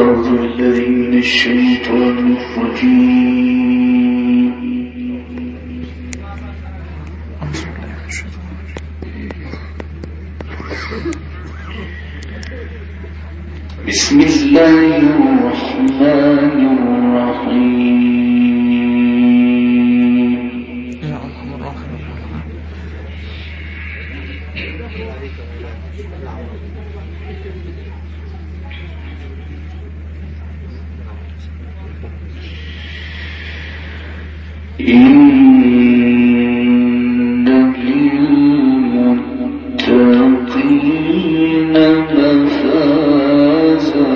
أعوذ بالله من الشيطان الرجيم. بسم الله الرحمن الرحيم. إن للمتقين مفازا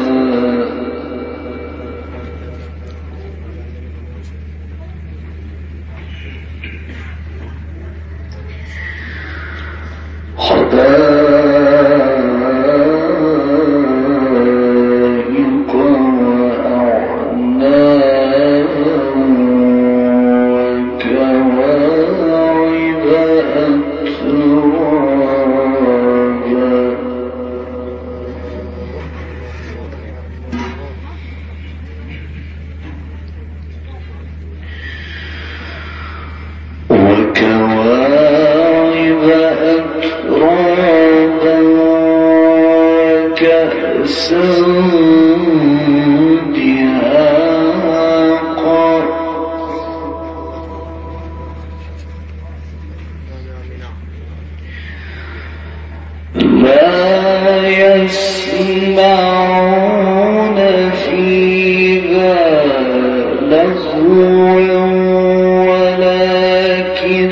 حدائق وأعنابا وكواعب أترابا وكأسا دهاقا لا يسمعون فيها لغوا ولا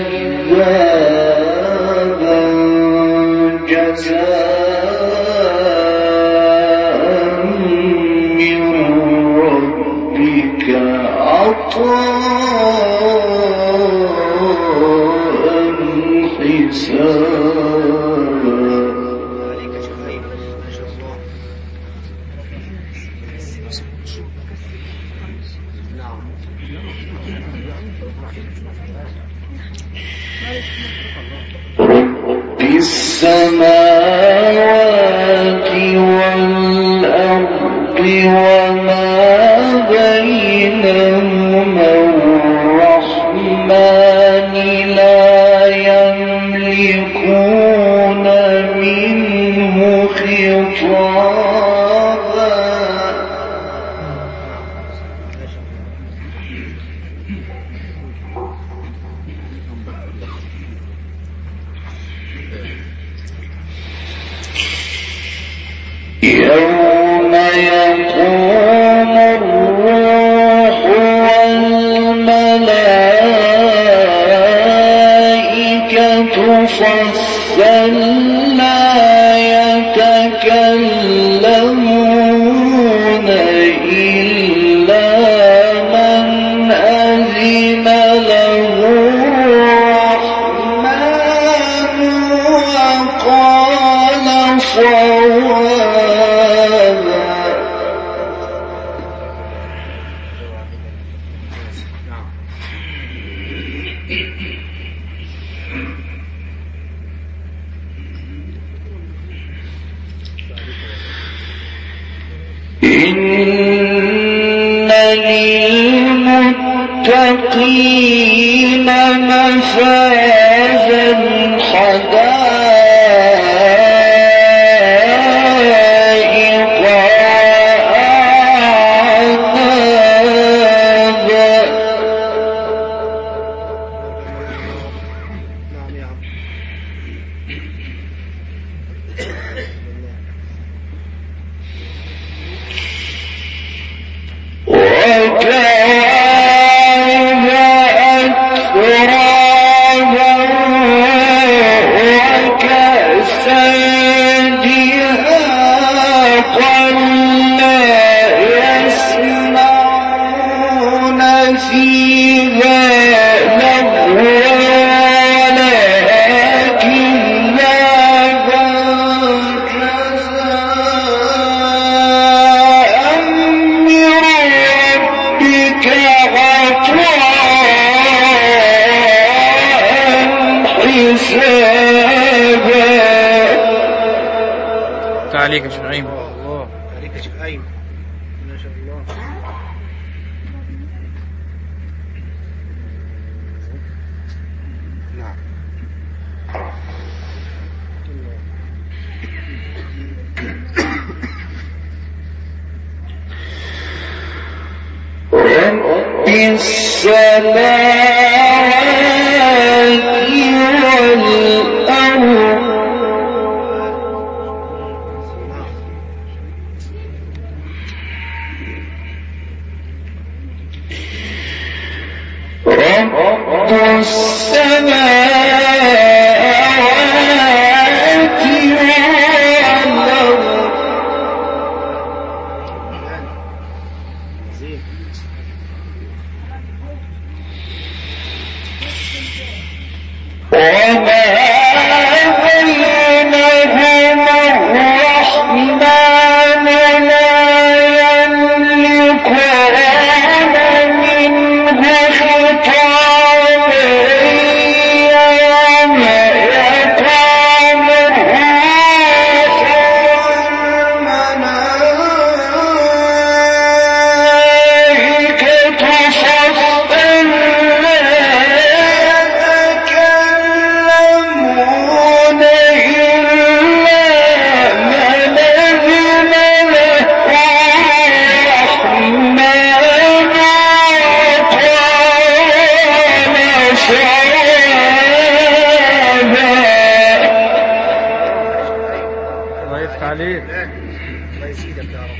كذابا جزاء من ربك عطاء حسابا. رب السماوات والأرض وما بينهما الرحمن لا يملكون منه خطابا. يوم يقوم الروح والملائكة صفا لا يتكلمون إلا من أذن له الرحمن وقال صوابا. إن للمتقين مفازا حدائق وأعنابا وكواعب أترابا وكأسا دهاقا لا يسمعون فيها لغوا ولا كذابا جزاء من ربك عطاء حسابا. عليك يا شيخ عيم. الله عليك يا شيخ عيم. السماوات والأرض رب السماوات والأرض وما بينهما الرحمن لا يملكان منه خطابا يوم يقوم الروح والملائكة صفا لا يتكلمون إلا من أذن له الرحمن وقال صوابا. الله يفتح عليك، الله يزيدك يا رب.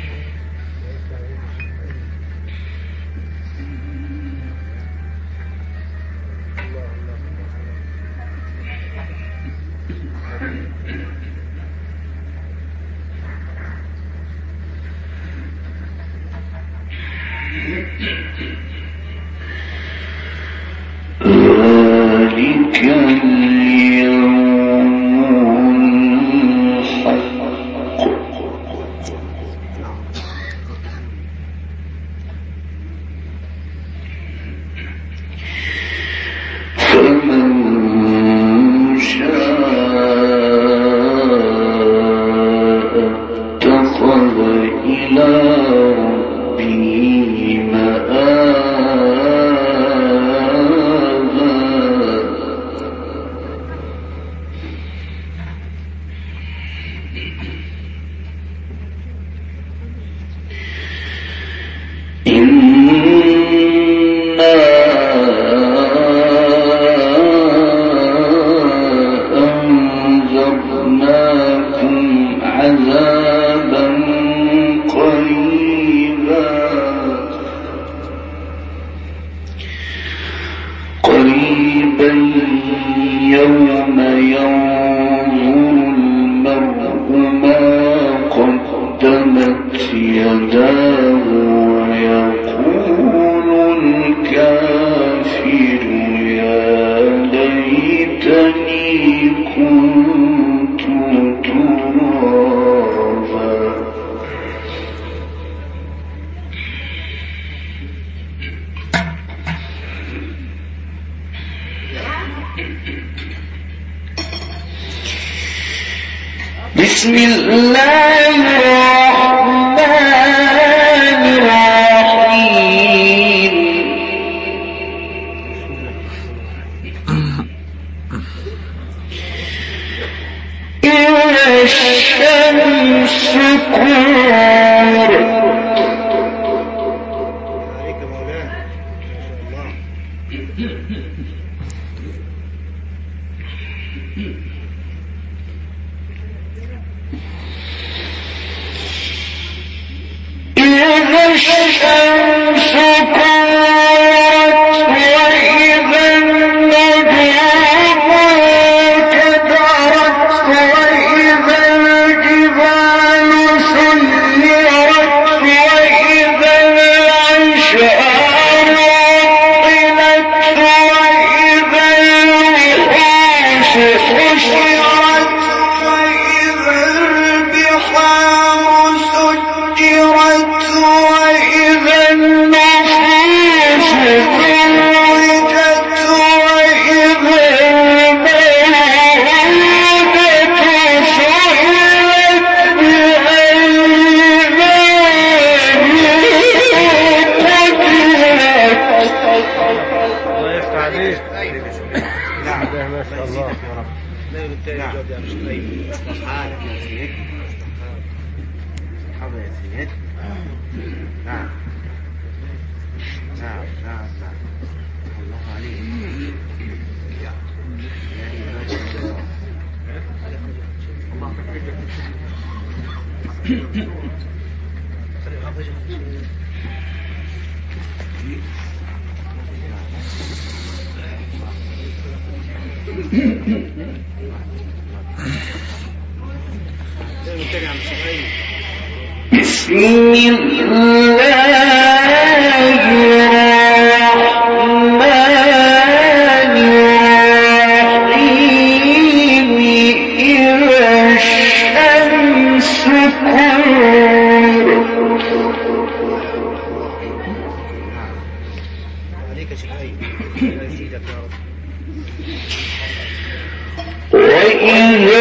ذلك اليوم الحق فمن شاء اتخذ إلى ربه مآبا. إنا أنذرناكم عذابا قريبا يوم ينظر المرء ما قدمت يداه ويقول الكافر يا ليتني كنت ترابا. بسم الله الرحمن الرحيم. إذا الشمس كورت عليك مولانا، ما شاء إذا الشمس كورت وإذا النجوم انكدرت وإذا الجبال سيرت وإذا العشار عطلت وإذا الوحوش حشرت وإذا البحار سجرت وإذا النفوس زوجت وإذا الموءودة سئلت بأي ذنب قتلت. الله يفتح عليك. نعم ما شاء الله يا رب. نعم التاني جود يا مشتري. حالك يا سيد. حاضر يا سيد. نعم. الله عليك. بسم الله الرحمن الرحيم إذا الشمس كورت عليك شيء يزيدك يا رب. وإذا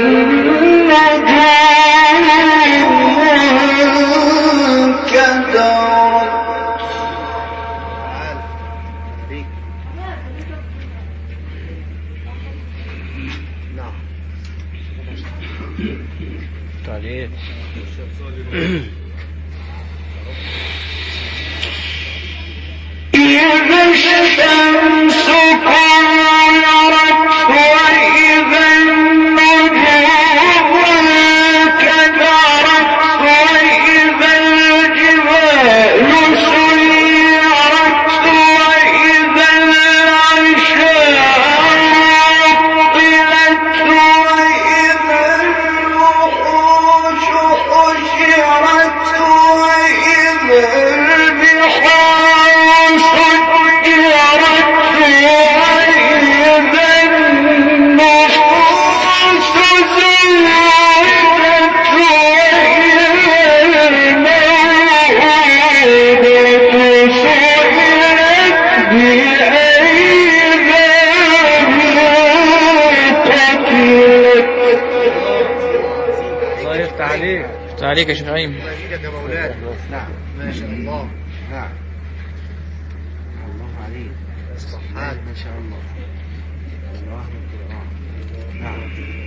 عليك يا شيخ عيم. يزيدك يا مولانا. نعم ما شاء الله. نعم الله عليك. صحات ما شاء الله. الله القرآن. نعم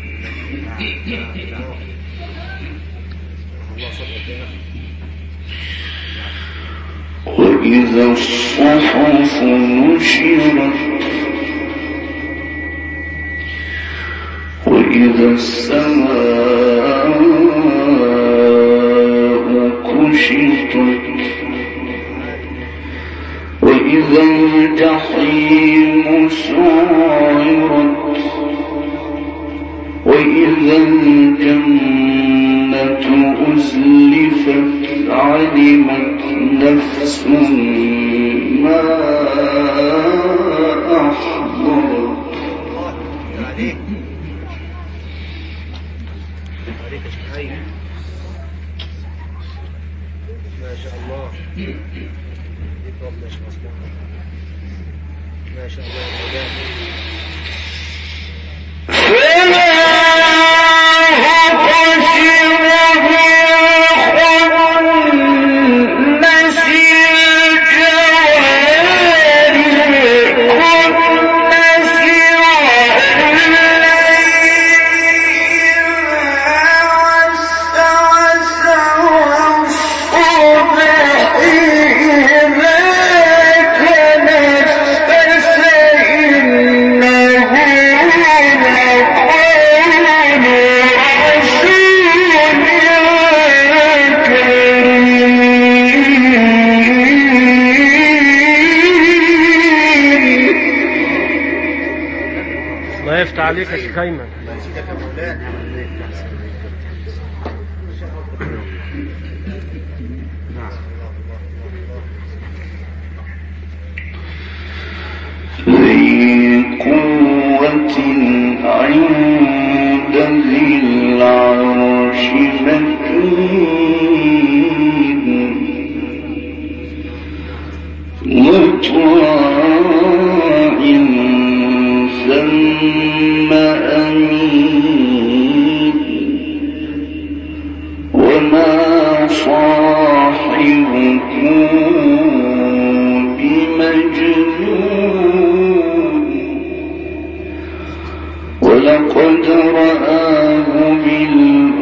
نعم الله صدق يا أخي. وإذا الصحف نشرت وإذا السماء كشطت وإذا الجحيم سعرت وإذا الجنة أزلفت علمت نفس ما أحضرت. عليك شيء ما شاء الله. ما شاء الله عليك يا شيخ أيمن. الله يزيدك يا مولانا. ذي قوة عند ذي العرش مكين مطاع ثم أمين وما صاحبكم بمجنون ولقد رآه بالأفق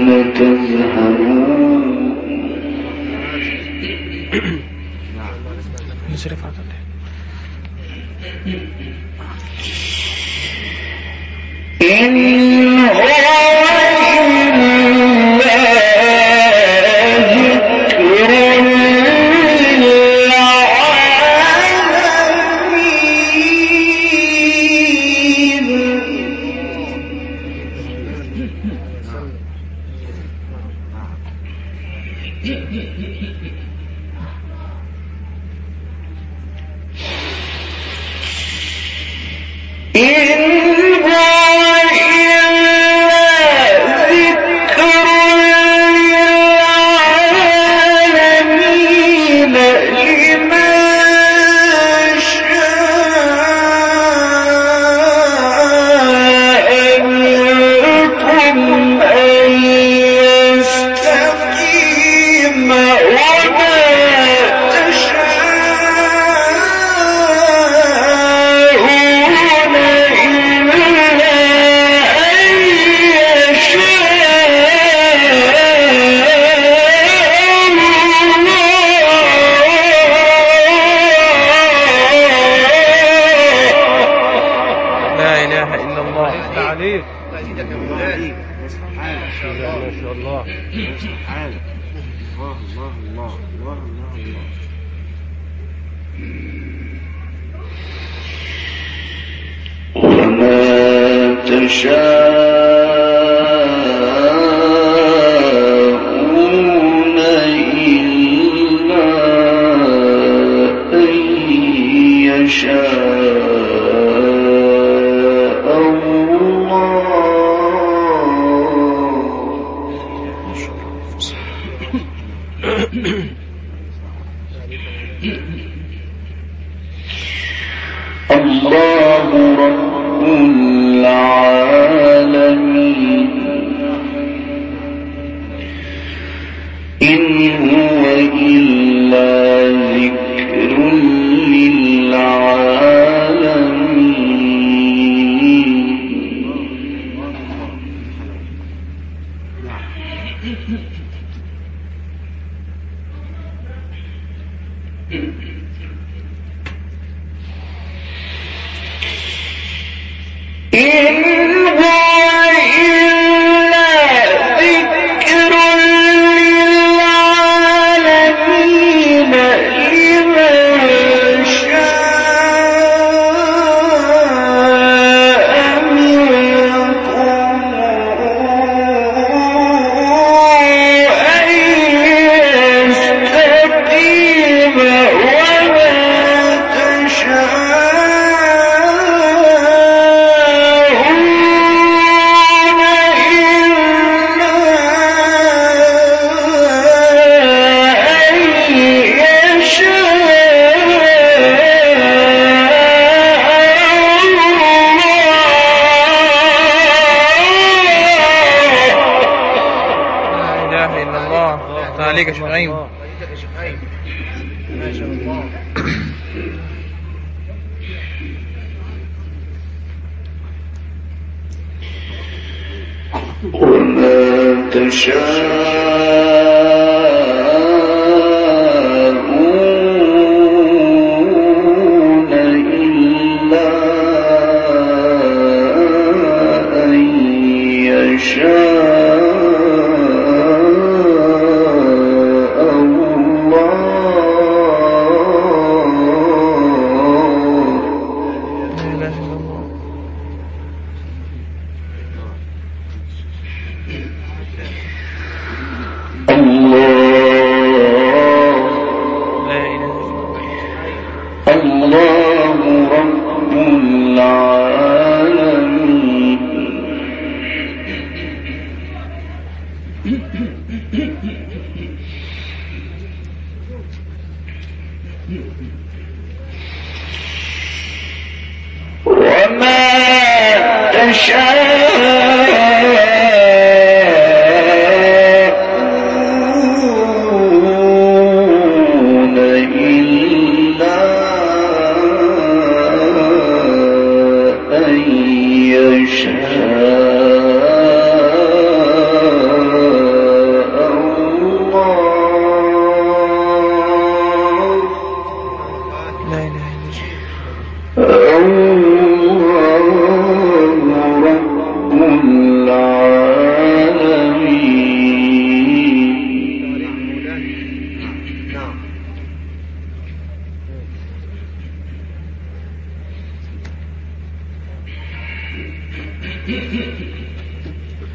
عليك يا شيخ أيمن. ما شاء الله. وما تشاءون إلا أن يشاء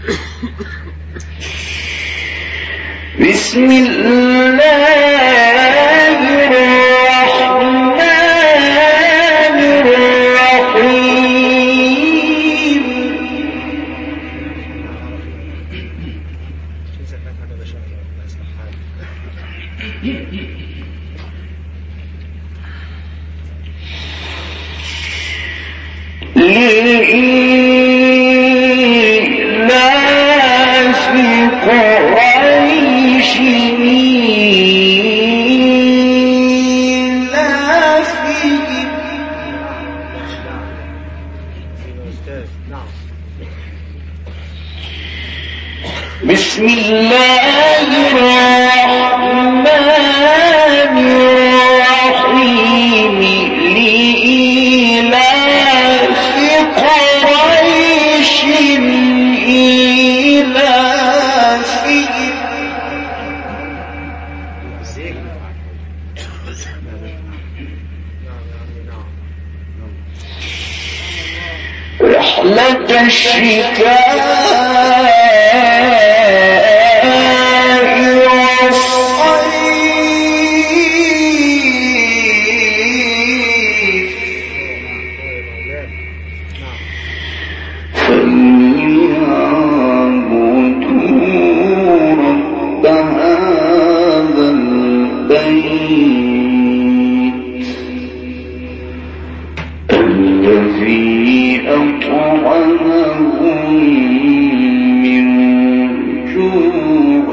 بسم الله الرحمن الرحيم لإيلاف قريش إيلافهم بسم الله الرحمن الرحيم لإيلاف قريش إيلافهم رحلة الشتاء الذي أطعمهم من جوع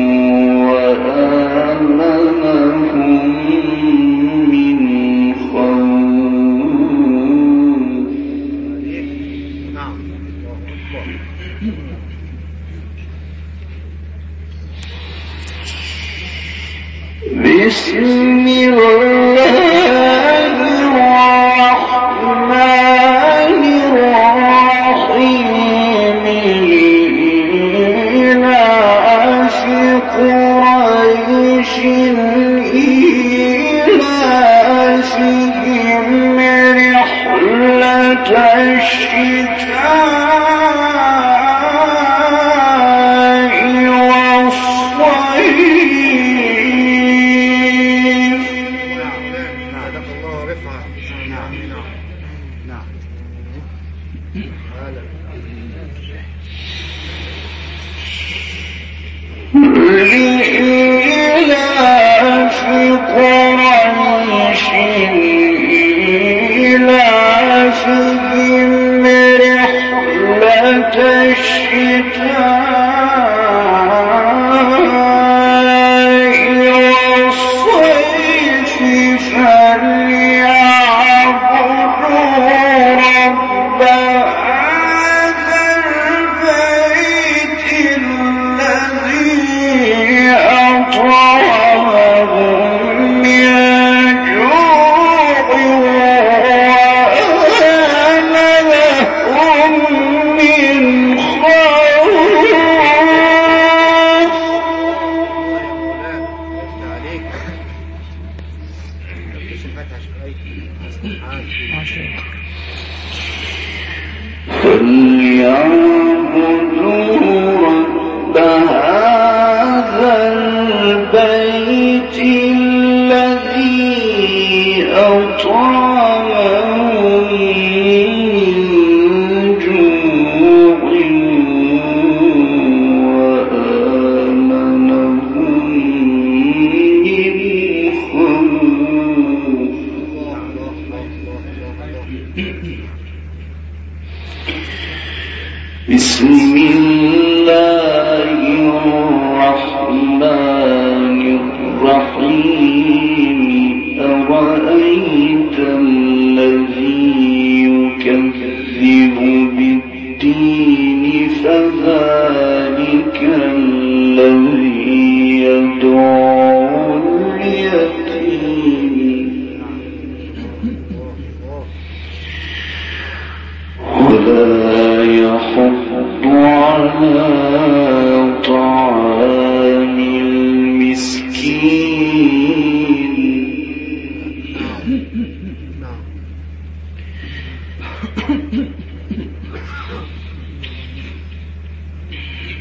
وآمنهم من خوف بسم الله الرحمن الرحيم لإيلاف قريش إيلافهم رحلة الشتاء والصيف لإيلاف قريش إيلافهم رحلة الشتاء والصيف فليعبدوا رب هذا البيت الذي أطعمهم من جوع وآمنهم من خوف فليعبدوا رب هذا البيت الذي أطعمهم من جوع وآمنهم من خوف بسم الله الرحمن الرحيم أرأيت الذي يكذب بالدين فذلك الذي يدعو اليتيم ولا يحض على طعام المسكين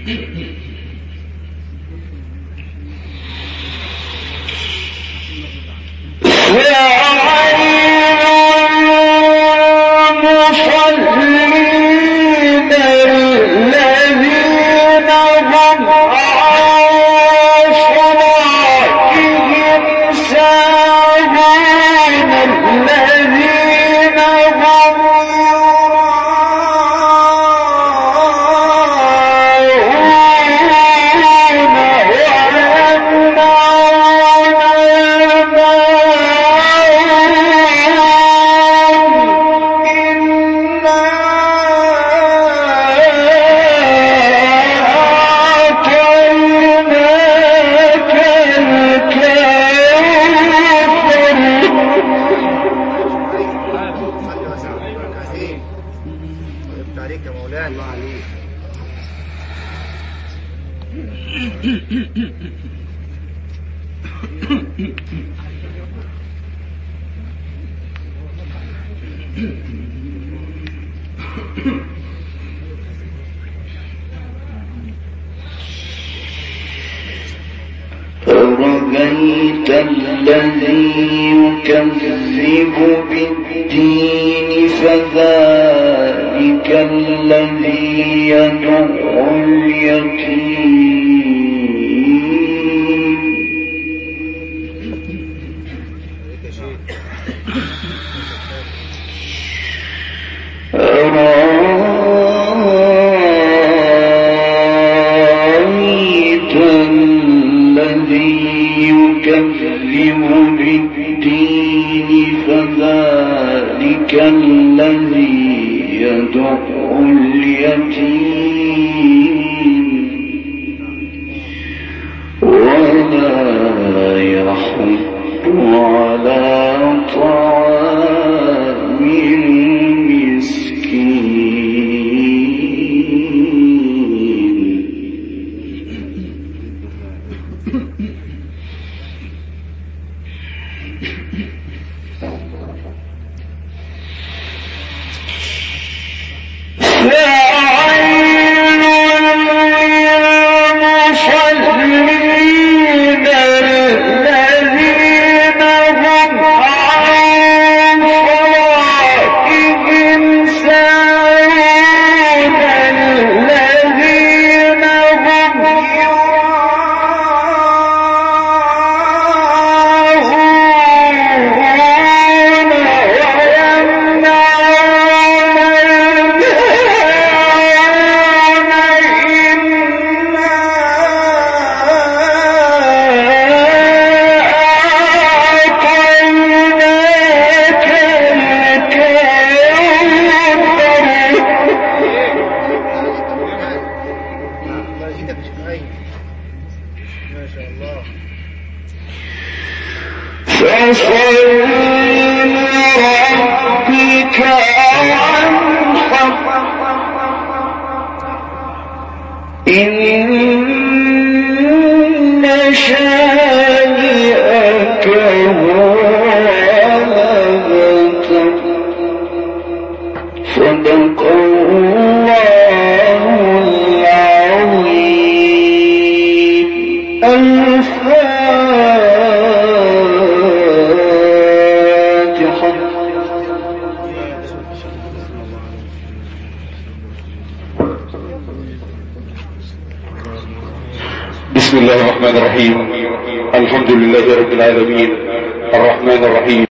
أرأيت الذي يكذب بالدين فذلك الذي يدعو اليتيم يكذب بالدين فذلك الذي يدعو اليتيم ولا يحض على طعام المسكين. إن شانئك هو الأبتر. صدق الله العظيم. الفاتحة. بسم الله الرحمن الرحيم. الحمد لله رب العالمين، الرحمن الرحيم.